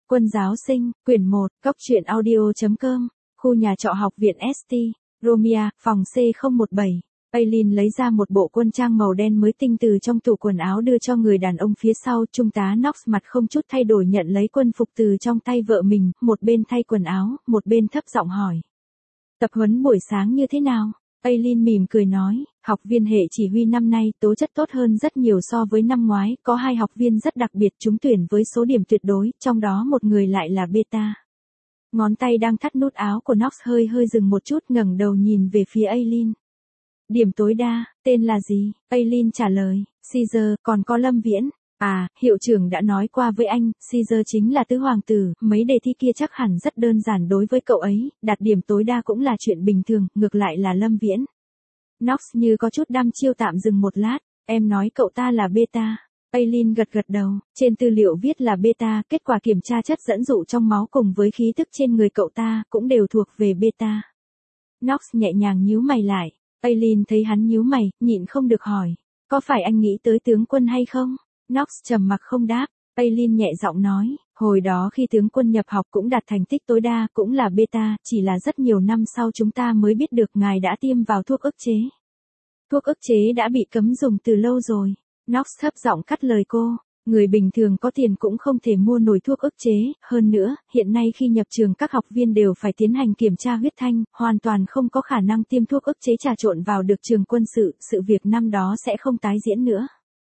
Quân giáo sinh, quyển 1, Cốc truyện audio.com, khu nhà trọ học viện ST, Romia, phòng C017. Aileen lấy ra một bộ quân trang màu đen mới tinh từ trong tủ quần áo đưa cho người đàn ông phía sau. Trung tá Knox mặt không chút thay đổi nhận lấy quân phục từ trong tay vợ mình, một bên thay quần áo, một bên thấp giọng hỏi. Tập huấn buổi sáng như thế nào? Aileen mỉm cười nói, học viên hệ chỉ huy năm nay tố chất tốt hơn rất nhiều so với năm ngoái, có 2 học viên rất đặc biệt trúng tuyển với số điểm tuyệt đối, trong đó một người lại là beta. Ngón tay đang thắt nút áo của Knox hơi dừng một chút, ngẩng đầu nhìn về phía Aileen. Điểm tối đa, tên là gì? Aileen trả lời, Caesar, còn có Lâm Viễn. À, hiệu trưởng đã nói qua với anh, Caesar chính là tứ hoàng tử, mấy đề thi kia chắc hẳn rất đơn giản đối với cậu ấy, đạt điểm tối đa cũng là chuyện bình thường, ngược lại là Lâm Viễn. Knox như có chút đăm chiêu tạm dừng một lát, em nói cậu ta là beta. Aileen gật đầu, trên tư liệu viết là beta, kết quả kiểm tra chất dẫn dụ trong máu cùng với khí tức trên người cậu ta cũng đều thuộc về beta. Knox nhẹ nhàng nhíu mày lại, Aileen thấy hắn nhíu mày, nhịn không được hỏi, có phải anh nghĩ tới tướng quân hay không? Knox trầm mặc không đáp, Aileen nhẹ giọng nói, hồi đó khi tướng quân nhập học cũng đạt thành tích tối đa, cũng là beta, chỉ là rất nhiều năm sau chúng ta mới biết được ngài đã tiêm vào thuốc ức chế. Thuốc ức chế đã bị cấm dùng từ lâu rồi. Knox thấp giọng cắt lời cô, người bình thường có tiền cũng không thể mua nổi thuốc ức chế, hơn nữa, hiện nay khi nhập trường các học viên đều phải tiến hành kiểm tra huyết thanh, hoàn toàn không có khả năng tiêm thuốc ức chế trà trộn vào được trường quân sự việc năm đó sẽ không tái diễn nữa.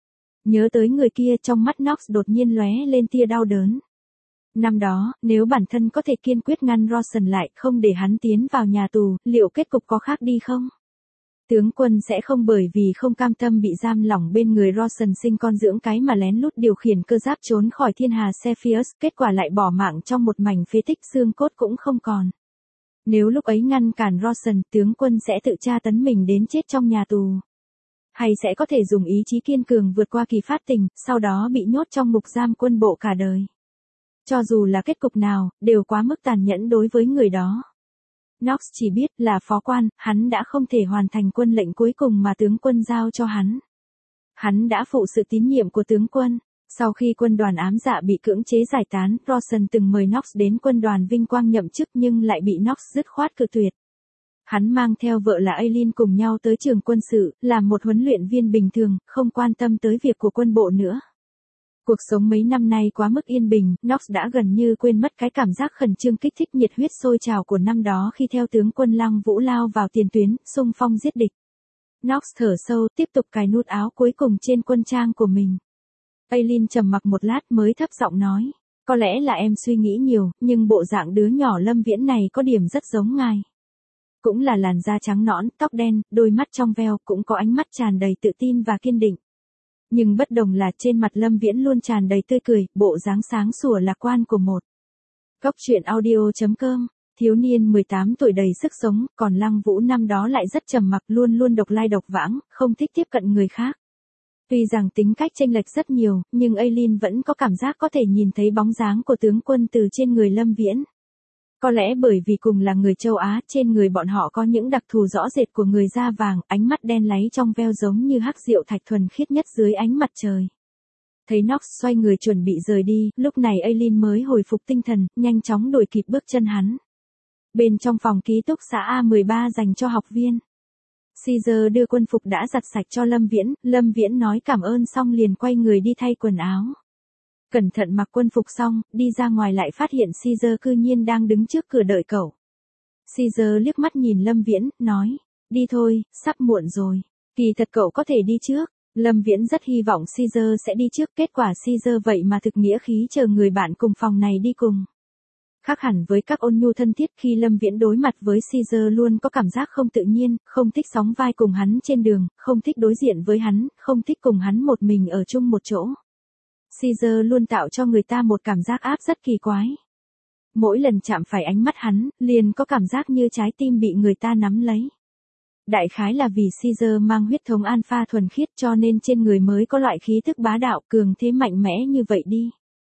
Nhớ tới người kia, trong mắt Knox đột nhiên lóe lên tia đau đớn. Năm đó, nếu bản thân có thể kiên quyết ngăn Rawson lại, không để hắn tiến vào nhà tù, liệu kết cục có khác đi không? Tướng quân sẽ không bởi vì không cam tâm bị giam lỏng bên người Rawson sinh con dưỡng cái mà lén lút điều khiển cơ giáp trốn khỏi thiên hà Cepheus, kết quả lại bỏ mạng trong một mảnh phế tích, xương cốt cũng không còn. Nếu lúc ấy ngăn cản Rawson, tướng quân sẽ tự tra tấn mình đến chết trong nhà tù. Hay sẽ có thể dùng ý chí kiên cường vượt qua kỳ phát tình, sau đó bị nhốt trong ngục giam quân bộ cả đời. Cho dù là kết cục nào, đều quá mức tàn nhẫn đối với người đó. Knox chỉ biết là phó quan, hắn đã không thể hoàn thành quân lệnh cuối cùng mà tướng quân giao cho hắn. Hắn đã phụ sự tín nhiệm của tướng quân. Sau khi quân đoàn ám dạ bị cưỡng chế giải tán, Rawson từng mời Knox đến quân đoàn vinh quang nhậm chức nhưng lại bị Knox dứt khoát cự tuyệt. Hắn mang theo vợ là Aileen cùng nhau tới trường quân sự, làm một huấn luyện viên bình thường, không quan tâm tới việc của quân bộ nữa. Cuộc sống mấy năm nay quá mức yên bình, Knox đã gần như quên mất cái cảm giác khẩn trương kích thích nhiệt huyết sôi trào của năm đó khi theo tướng quân Lăng Vũ lao vào tiền tuyến, xung phong giết địch. Knox thở sâu, tiếp tục cài nút áo cuối cùng trên quân trang của mình. Aileen trầm mặc một lát mới thấp giọng nói, có lẽ là em suy nghĩ nhiều, nhưng bộ dạng đứa nhỏ Lâm Viễn này có điểm rất giống ngài. Cũng là làn da trắng nõn, tóc đen, đôi mắt trong veo, cũng có ánh mắt tràn đầy tự tin và kiên định. Nhưng bất đồng là trên mặt Lâm Viễn luôn tràn đầy tươi cười, bộ dáng sáng sủa lạc quan của một. Cốc truyện audio.com, thiếu niên 18 tuổi đầy sức sống, còn Lăng Vũ năm đó lại rất trầm mặc, luôn độc lai độc vãng, không thích tiếp cận người khác. Tuy rằng tính cách chênh lệch rất nhiều, nhưng Aileen vẫn có cảm giác có thể nhìn thấy bóng dáng của tướng quân từ trên người Lâm Viễn. Có lẽ bởi vì cùng là người châu Á, trên người bọn họ có những đặc thù rõ rệt của người da vàng, ánh mắt đen láy trong veo giống như hắc rượu thạch thuần khiết nhất dưới ánh mặt trời. Thấy Knox xoay người chuẩn bị rời đi, lúc này Aileen mới hồi phục tinh thần, nhanh chóng đuổi kịp bước chân hắn. Bên trong phòng ký túc xá A13 dành cho học viên, Caesar đưa quân phục đã giặt sạch cho Lâm Viễn nói cảm ơn xong liền quay người đi thay quần áo. Cẩn thận mặc quân phục xong, đi ra ngoài lại phát hiện Caesar cư nhiên đang đứng trước cửa đợi cậu. Caesar liếc mắt nhìn Lâm Viễn, nói, đi thôi, sắp muộn rồi. Kỳ thật cậu có thể đi trước. Lâm Viễn rất hy vọng Caesar sẽ đi trước, kết quả Caesar vậy mà thực nghĩa khí chờ người bạn cùng phòng này đi cùng. Khác hẳn với các ôn nhu thân thiết, khi Lâm Viễn đối mặt với Caesar luôn có cảm giác không tự nhiên, không thích sóng vai cùng hắn trên đường, không thích đối diện với hắn, không thích cùng hắn một mình ở chung một chỗ. Caesar luôn tạo cho người ta một cảm giác áp rất kỳ quái. Mỗi lần chạm phải ánh mắt hắn, liền có cảm giác như trái tim bị người ta nắm lấy. Đại khái là vì Caesar mang huyết thống alpha thuần khiết cho nên trên người mới có loại khí thức bá đạo cường thế mạnh mẽ như vậy đi.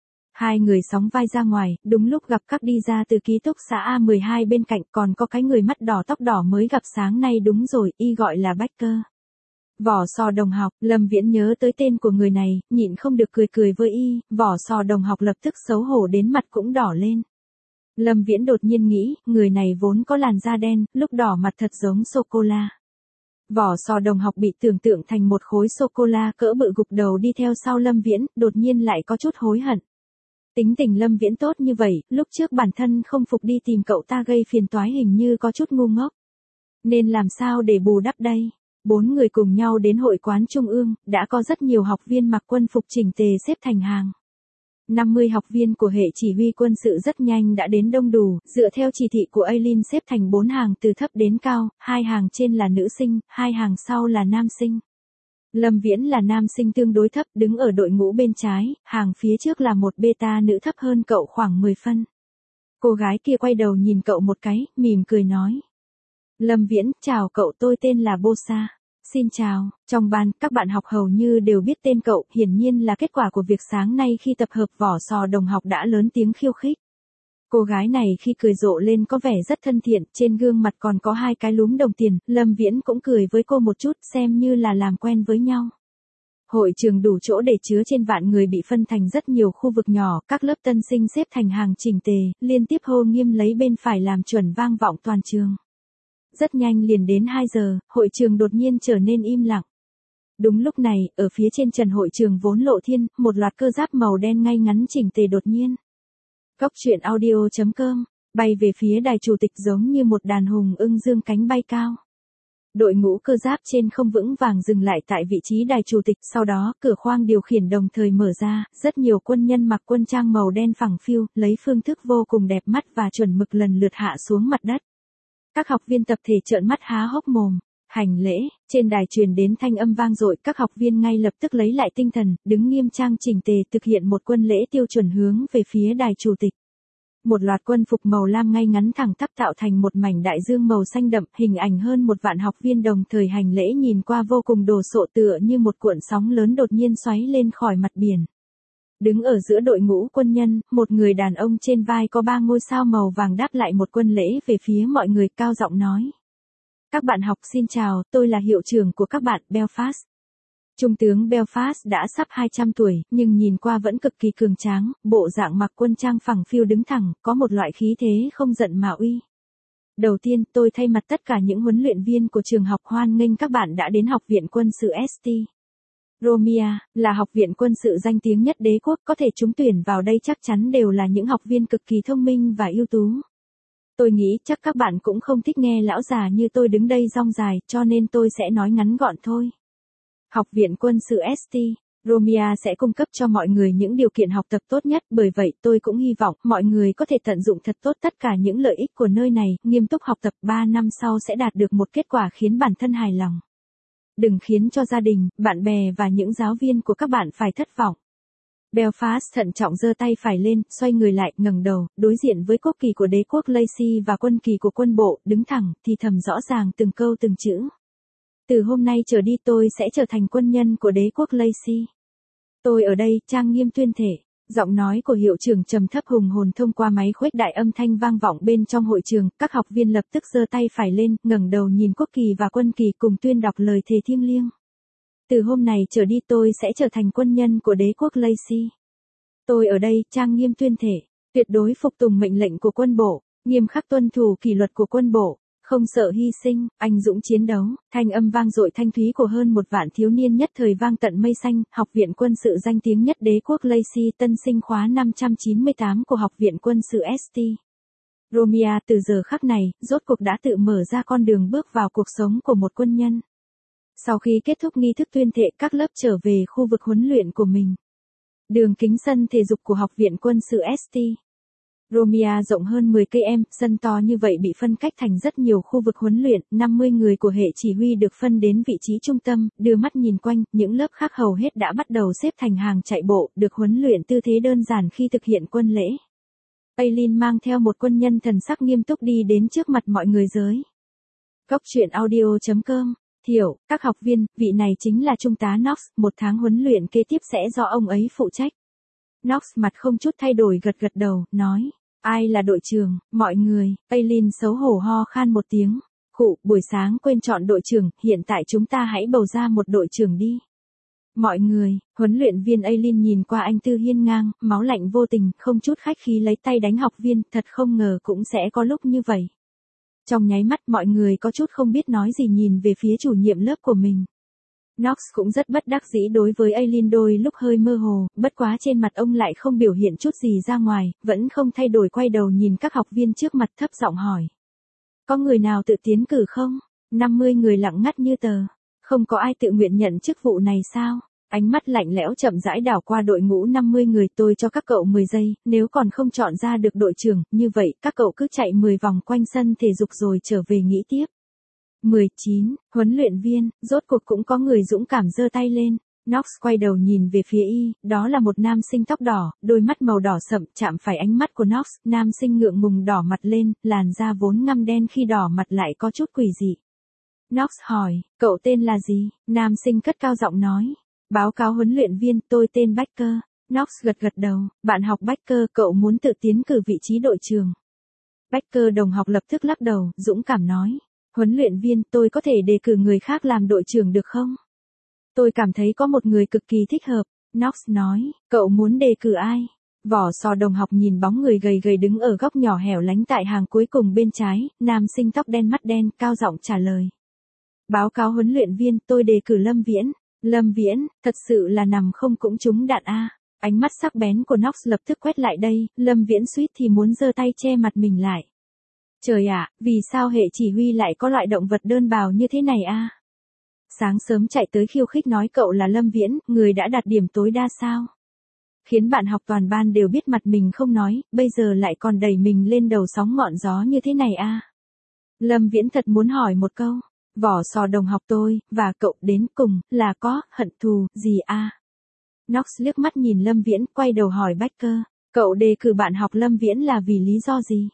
Hai người sóng vai ra ngoài, đúng lúc gặp các đi ra từ ký túc xá A12 bên cạnh, còn có cái người mắt đỏ tóc đỏ mới gặp sáng nay, đúng rồi, y gọi là Baker. Vỏ sò đồng học, Lâm Viễn nhớ tới tên của người này, nhịn không được cười cười với y, vỏ sò đồng học lập tức xấu hổ đến mặt cũng đỏ lên. Lâm Viễn đột nhiên nghĩ, người này vốn có làn da đen, lúc đỏ mặt thật giống sô-cô-la. Vỏ sò đồng học bị tưởng tượng thành một khối sô-cô-la cỡ bự gục đầu đi theo sau Lâm Viễn, đột nhiên lại có chút hối hận. Tính tình Lâm Viễn tốt như vậy, lúc trước bản thân không phục đi tìm cậu ta gây phiền toái hình như có chút ngu ngốc. Nên làm sao để bù đắp đây? 4 người cùng nhau đến hội quán trung ương, đã có rất nhiều học viên mặc quân phục chỉnh tề xếp thành hàng. 50 học viên của hệ chỉ huy quân sự rất nhanh đã đến đông đủ, dựa theo chỉ thị của Aileen xếp thành 4 hàng từ thấp đến cao, 2 hàng trên là nữ sinh, 2 hàng sau là nam sinh. Lâm Viễn là nam sinh tương đối thấp, đứng ở đội ngũ bên trái, hàng phía trước là một beta nữ thấp hơn cậu khoảng 10 phân. Cô gái kia quay đầu nhìn cậu một cái, mỉm cười nói. Lâm Viễn, chào cậu, tôi tên là Bosa. Xin chào, trong ban, các bạn học hầu như đều biết tên cậu, hiển nhiên là kết quả của việc sáng nay khi tập hợp vỏ sò đồng học đã lớn tiếng khiêu khích. Cô gái này khi cười rộ lên có vẻ rất thân thiện, trên gương mặt còn có 2 cái lúm đồng tiền, Lâm Viễn cũng cười với cô một chút xem như là làm quen với nhau. Hội trường đủ chỗ để chứa trên vạn người bị phân thành rất nhiều khu vực nhỏ, các lớp tân sinh xếp thành hàng chỉnh tề, liên tiếp hô nghiêm lấy bên phải làm chuẩn vang vọng toàn trường. Rất nhanh liền đến 2 giờ, hội trường đột nhiên trở nên im lặng. Đúng lúc này, ở phía trên trần hội trường vốn lộ thiên, một loạt cơ giáp màu đen ngay ngắn chỉnh tề đột nhiên. Cốc truyện audio.com, bay về phía đài chủ tịch giống như một đàn hùng ưng dương cánh bay cao. Đội ngũ cơ giáp trên không vững vàng dừng lại tại vị trí đài chủ tịch, sau đó, cửa khoang điều khiển đồng thời mở ra, rất nhiều quân nhân mặc quân trang màu đen phẳng phiu, lấy phương thức vô cùng đẹp mắt và chuẩn mực lần lượt hạ xuống mặt đất. Các học viên tập thể trợn mắt há hốc mồm, hành lễ, trên đài truyền đến thanh âm vang dội, các học viên ngay lập tức lấy lại tinh thần, đứng nghiêm trang chỉnh tề thực hiện một quân lễ tiêu chuẩn hướng về phía đài chủ tịch. Một loạt quân phục màu lam ngay ngắn thẳng tắp tạo thành một mảnh đại dương màu xanh đậm, hình ảnh hơn 1 vạn học viên đồng thời hành lễ nhìn qua vô cùng đồ sộ tựa như một cuộn sóng lớn đột nhiên xoáy lên khỏi mặt biển. Đứng ở giữa đội ngũ quân nhân, một người đàn ông trên vai có 3 ngôi sao màu vàng đáp lại một quân lễ về phía mọi người cao giọng nói. Các bạn học xin chào, tôi là hiệu trưởng của các bạn, Belfast. Trung tướng Belfast đã sắp 200 tuổi, nhưng nhìn qua vẫn cực kỳ cường tráng, bộ dạng mặc quân trang phẳng phiu đứng thẳng, có một loại khí thế không giận mà uy. Đầu tiên, tôi thay mặt tất cả những huấn luyện viên của trường học hoan nghênh các bạn đã đến Học viện Quân sự St. Romia, là học viện quân sự danh tiếng nhất đế quốc, có thể trúng tuyển vào đây chắc chắn đều là những học viên cực kỳ thông minh và ưu tú. Tôi nghĩ chắc các bạn cũng không thích nghe lão già như tôi đứng đây rong dài, cho nên tôi sẽ nói ngắn gọn thôi. Học viện quân sự St. Romia sẽ cung cấp cho mọi người những điều kiện học tập tốt nhất, bởi vậy tôi cũng hy vọng mọi người có thể tận dụng thật tốt tất cả những lợi ích của nơi này, nghiêm túc học tập 3 năm sau sẽ đạt được một kết quả khiến bản thân hài lòng. Đừng khiến cho gia đình, bạn bè và những giáo viên của các bạn phải thất vọng. Belfast thận trọng giơ tay phải lên, xoay người lại, ngẩng đầu, đối diện với quốc kỳ của đế quốc Lacy và quân kỳ của quân bộ, đứng thẳng, thì thầm rõ ràng từng câu từng chữ. Từ hôm nay trở đi tôi sẽ trở thành quân nhân của đế quốc Lacy. Tôi ở đây, trang nghiêm tuyên thể. Giọng nói của hiệu trưởng trầm thấp hùng hồn thông qua máy khuếch đại âm thanh vang vọng bên trong hội trường, các học viên lập tức giơ tay phải lên, ngẩng đầu nhìn quốc kỳ và quân kỳ cùng tuyên đọc lời thề thiêng liêng. Từ hôm này trở đi tôi sẽ trở thành quân nhân của đế quốc Lacy. Tôi ở đây, trang nghiêm tuyên thể, tuyệt đối phục tùng mệnh lệnh của quân bộ, nghiêm khắc tuân thủ kỷ luật của quân bộ, không sợ hy sinh, anh dũng chiến đấu. Thanh âm vang dội thanh thúy của hơn 1 vạn thiếu niên nhất thời vang tận mây xanh. Học viện quân sự danh tiếng nhất đế quốc Lacy, tân sinh khóa 598 của Học viện quân sự St. Romia từ giờ khắc này, rốt cuộc đã tự mở ra con đường bước vào cuộc sống của một quân nhân. Sau khi kết thúc nghi thức tuyên thệ, các lớp trở về khu vực huấn luyện của mình. Đường kính sân thể dục của Học viện quân sự St. Romia rộng hơn 10 cây, sân to như vậy bị phân cách thành rất nhiều khu vực huấn luyện, 50 người của hệ chỉ huy được phân đến vị trí trung tâm, đưa mắt nhìn quanh, những lớp khác hầu hết đã bắt đầu xếp thành hàng chạy bộ, được huấn luyện tư thế đơn giản khi thực hiện quân lễ. Aileen mang theo một quân nhân thần sắc nghiêm túc đi đến trước mặt mọi người giới. Cốc truyện audio.com, Thiểu, các học viên, vị này chính là Trung tá Knox, 1 tháng huấn luyện kế tiếp sẽ do ông ấy phụ trách. Knox mặt không chút thay đổi gật gật đầu, nói. Ai là đội trưởng, mọi người, Aileen xấu hổ ho khan một tiếng. Cụ, buổi sáng quên chọn đội trưởng, hiện tại chúng ta hãy bầu ra một đội trưởng đi. Mọi người, huấn luyện viên Aileen nhìn qua anh Tư hiên ngang, máu lạnh vô tình, không chút khách khí lấy tay đánh học viên, thật không ngờ cũng sẽ có lúc như vậy. Trong nháy mắt mọi người có chút không biết nói gì nhìn về phía chủ nhiệm lớp của mình. Knox cũng rất bất đắc dĩ đối với Aileen, đôi lúc hơi mơ hồ, bất quá trên mặt ông lại không biểu hiện chút gì ra ngoài, vẫn không thay đổi, quay đầu nhìn các học viên trước mặt thấp giọng hỏi. Có người nào tự tiến cử không? 50 người lặng ngắt như tờ. Không có ai tự nguyện nhận chức vụ này sao? Ánh mắt lạnh lẽo chậm rãi đảo qua đội ngũ 50 người, tôi cho các cậu 10 giây, nếu còn không chọn ra được đội trưởng, như vậy các cậu cứ chạy 10 vòng quanh sân thể dục rồi trở về nghĩ tiếp. 19, huấn luyện viên, rốt cuộc cũng có người dũng cảm giơ tay lên. Knox quay đầu nhìn về phía y, đó là một nam sinh tóc đỏ, đôi mắt màu đỏ sậm, chạm phải ánh mắt của Knox, nam sinh ngượng ngùng đỏ mặt lên, làn da vốn ngăm đen khi đỏ mặt lại có chút quỷ dị. Knox hỏi, cậu tên là gì? Nam sinh cất cao giọng nói. Báo cáo huấn luyện viên, tôi tên Baker. Knox gật gật đầu, bạn học Baker, cậu muốn tự tiến cử vị trí đội trưởng. Baker đồng học lập tức lắc đầu, dũng cảm nói. Huấn luyện viên, tôi có thể đề cử người khác làm đội trưởng được không? Tôi cảm thấy có một người cực kỳ thích hợp. Knox nói, cậu muốn đề cử ai? Vỏ sò đồng học nhìn bóng người gầy gầy đứng ở góc nhỏ hẻo lánh tại hàng cuối cùng bên trái, nam sinh tóc đen mắt đen, cao giọng trả lời. Báo cáo huấn luyện viên, tôi đề cử Lâm Viễn. Lâm Viễn, thật sự là nằm không cũng trúng đạn a. Ánh mắt sắc bén của Knox lập tức quét lại đây, Lâm Viễn suýt thì muốn giơ tay che mặt mình lại. Trời ạ, vì sao hệ chỉ huy lại có loại động vật đơn bào như thế này a? Sáng sớm chạy tới khiêu khích nói cậu là Lâm Viễn, người đã đạt điểm tối đa sao? Khiến bạn học toàn ban đều biết mặt mình không nói, bây giờ lại còn đẩy mình lên đầu sóng ngọn gió như thế này a. Lâm Viễn thật muốn hỏi một câu. Vỏ sò đồng học tôi, và cậu đến cùng, là có, hận thù, gì a? Knox liếc mắt nhìn Lâm Viễn, quay đầu hỏi Baker, cậu đề cử bạn học Lâm Viễn là vì lý do gì?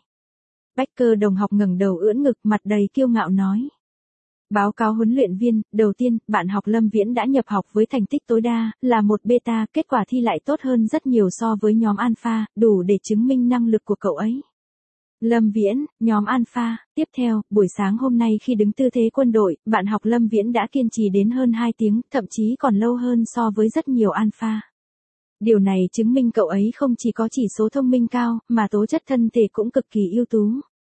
Baker đồng học ngẩng đầu ưỡn ngực, mặt đầy kiêu ngạo nói. Báo cáo huấn luyện viên, đầu tiên, bạn học Lâm Viễn đã nhập học với thành tích tối đa, là một beta, kết quả thi lại tốt hơn rất nhiều so với nhóm alpha, đủ để chứng minh năng lực của cậu ấy. Lâm Viễn, nhóm alpha. Tiếp theo, buổi sáng hôm nay khi đứng tư thế quân đội, bạn học Lâm Viễn đã kiên trì đến hơn 2 tiếng, thậm chí còn lâu hơn so với rất nhiều alpha. Điều này chứng minh cậu ấy không chỉ có chỉ số thông minh cao, mà tố chất thân thể cũng cực kỳ ưu tú.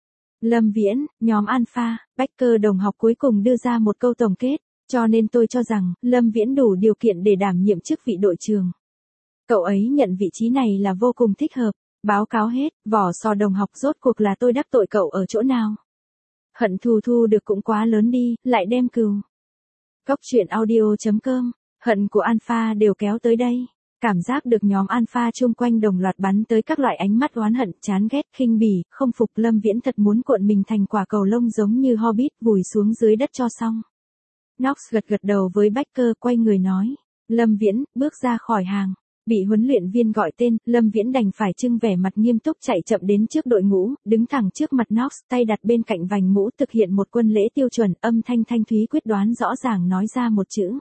Lâm Viễn, nhóm alpha. Baker đồng học cuối cùng đưa ra một câu tổng kết, cho nên tôi cho rằng, Lâm Viễn đủ điều kiện để đảm nhiệm chức vị đội trưởng. Cậu ấy nhận vị trí này là vô cùng thích hợp. Báo cáo hết, vỏ sò đồng học, rốt cuộc là tôi đắc tội cậu ở chỗ nào? Hận thù thu được cũng quá lớn đi, lại đem cừu. Cóc truyện audio.com, hận của alpha đều kéo tới đây. Cảm giác được nhóm alpha chung quanh đồng loạt bắn tới các loại ánh mắt oán hận, chán ghét, khinh bỉ, không phục. Lâm Viễn thật muốn cuộn mình thành quả cầu lông giống như Hobbit, vùi xuống dưới đất cho xong. Knox gật gật đầu với Baker, quay người nói. Lâm Viễn, bước ra khỏi hàng. Bị huấn luyện viên gọi tên, Lâm Viễn đành phải trưng vẻ mặt nghiêm túc chạy chậm đến trước đội ngũ, đứng thẳng trước mặt Knox, tay đặt bên cạnh vành mũ, thực hiện một quân lễ tiêu chuẩn, âm thanh thanh thúy quyết đoán rõ ràng nói ra một chữ.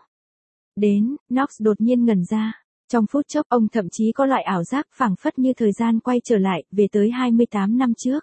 Đến. Knox đột nhiên ngẩn ra. Trong phút chốc ông thậm chí có loại ảo giác phảng phất như thời gian quay trở lại, về tới 28 năm trước.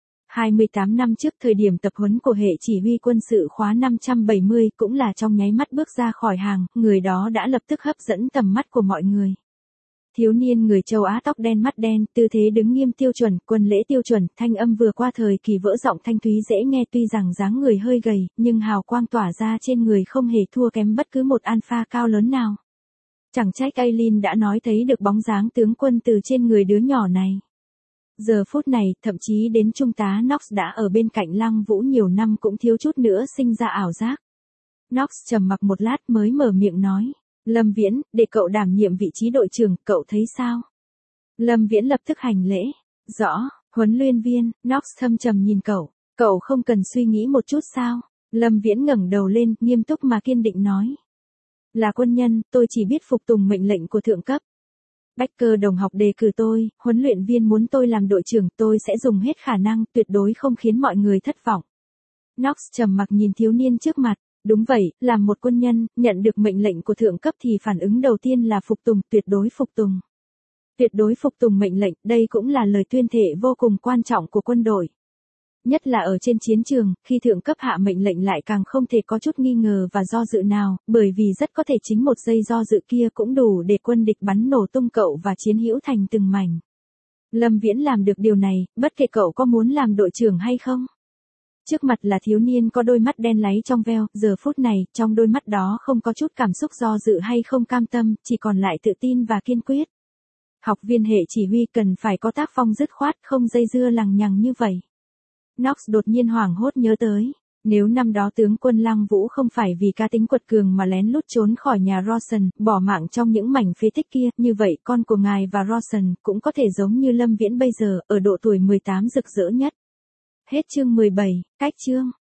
28 năm trước, thời điểm tập huấn của hệ chỉ huy quân sự khóa 570, cũng là trong nháy mắt bước ra khỏi hàng, người đó đã lập tức hấp dẫn tầm mắt của mọi người. Thiếu niên người châu Á tóc đen mắt đen, tư thế đứng nghiêm tiêu chuẩn, quân lễ tiêu chuẩn, thanh âm vừa qua thời kỳ vỡ giọng thanh thúy dễ nghe, tuy rằng dáng người hơi gầy, nhưng hào quang tỏa ra trên người không hề thua kém bất cứ một alpha cao lớn nào. Chẳng trách Aileen đã nói thấy được bóng dáng tướng quân từ trên người đứa nhỏ này. Giờ phút này, thậm chí đến trung tá Knox đã ở bên cạnh Lăng Vũ nhiều năm cũng thiếu chút nữa sinh ra ảo giác. Knox trầm mặc một lát mới mở miệng nói. Lâm Viễn, để cậu đảm nhiệm vị trí đội trưởng, cậu thấy sao? Lâm Viễn lập tức hành lễ. Rõ, huấn luyện viên. Knox thâm trầm nhìn cậu không cần suy nghĩ một chút sao? Lâm Viễn ngẩng đầu lên, nghiêm túc mà kiên định nói. Là quân nhân, tôi chỉ biết phục tùng mệnh lệnh của thượng cấp. Baker đồng học đề cử tôi, huấn luyện viên muốn tôi làm đội trưởng, tôi sẽ dùng hết khả năng, tuyệt đối không khiến mọi người thất vọng. Knox trầm mặc nhìn thiếu niên trước mặt. Đúng vậy, làm một quân nhân, nhận được mệnh lệnh của thượng cấp thì phản ứng đầu tiên là phục tùng, tuyệt đối phục tùng. Tuyệt đối phục tùng mệnh lệnh, đây cũng là lời tuyên thệ vô cùng quan trọng của quân đội. nhất là ở trên chiến trường, khi thượng cấp hạ mệnh lệnh lại càng không thể có chút nghi ngờ và do dự nào, bởi vì rất có thể chính một giây do dự kia cũng đủ để quân địch bắn nổ tung cậu và chiến hữu thành từng mảnh. Lâm Viễn làm được điều này, bất kể cậu có muốn làm đội trưởng hay không. Trước mặt là thiếu niên có đôi mắt đen láy trong veo, giờ phút này, trong đôi mắt đó không có chút cảm xúc do dự hay không cam tâm, chỉ còn lại tự tin và kiên quyết. Học viên hệ chỉ huy cần phải có tác phong dứt khoát, không dây dưa lằng nhằng như vậy. Knox đột nhiên hoảng hốt nhớ tới, nếu năm đó tướng quân Lăng Vũ không phải vì cá tính quật cường mà lén lút trốn khỏi nhà Rawson, bỏ mạng trong những mảnh phế tích kia, như vậy con của ngài và Rawson cũng có thể giống như Lâm Viễn bây giờ, ở độ tuổi 18 rực rỡ nhất. Hết chương 17, cách chương.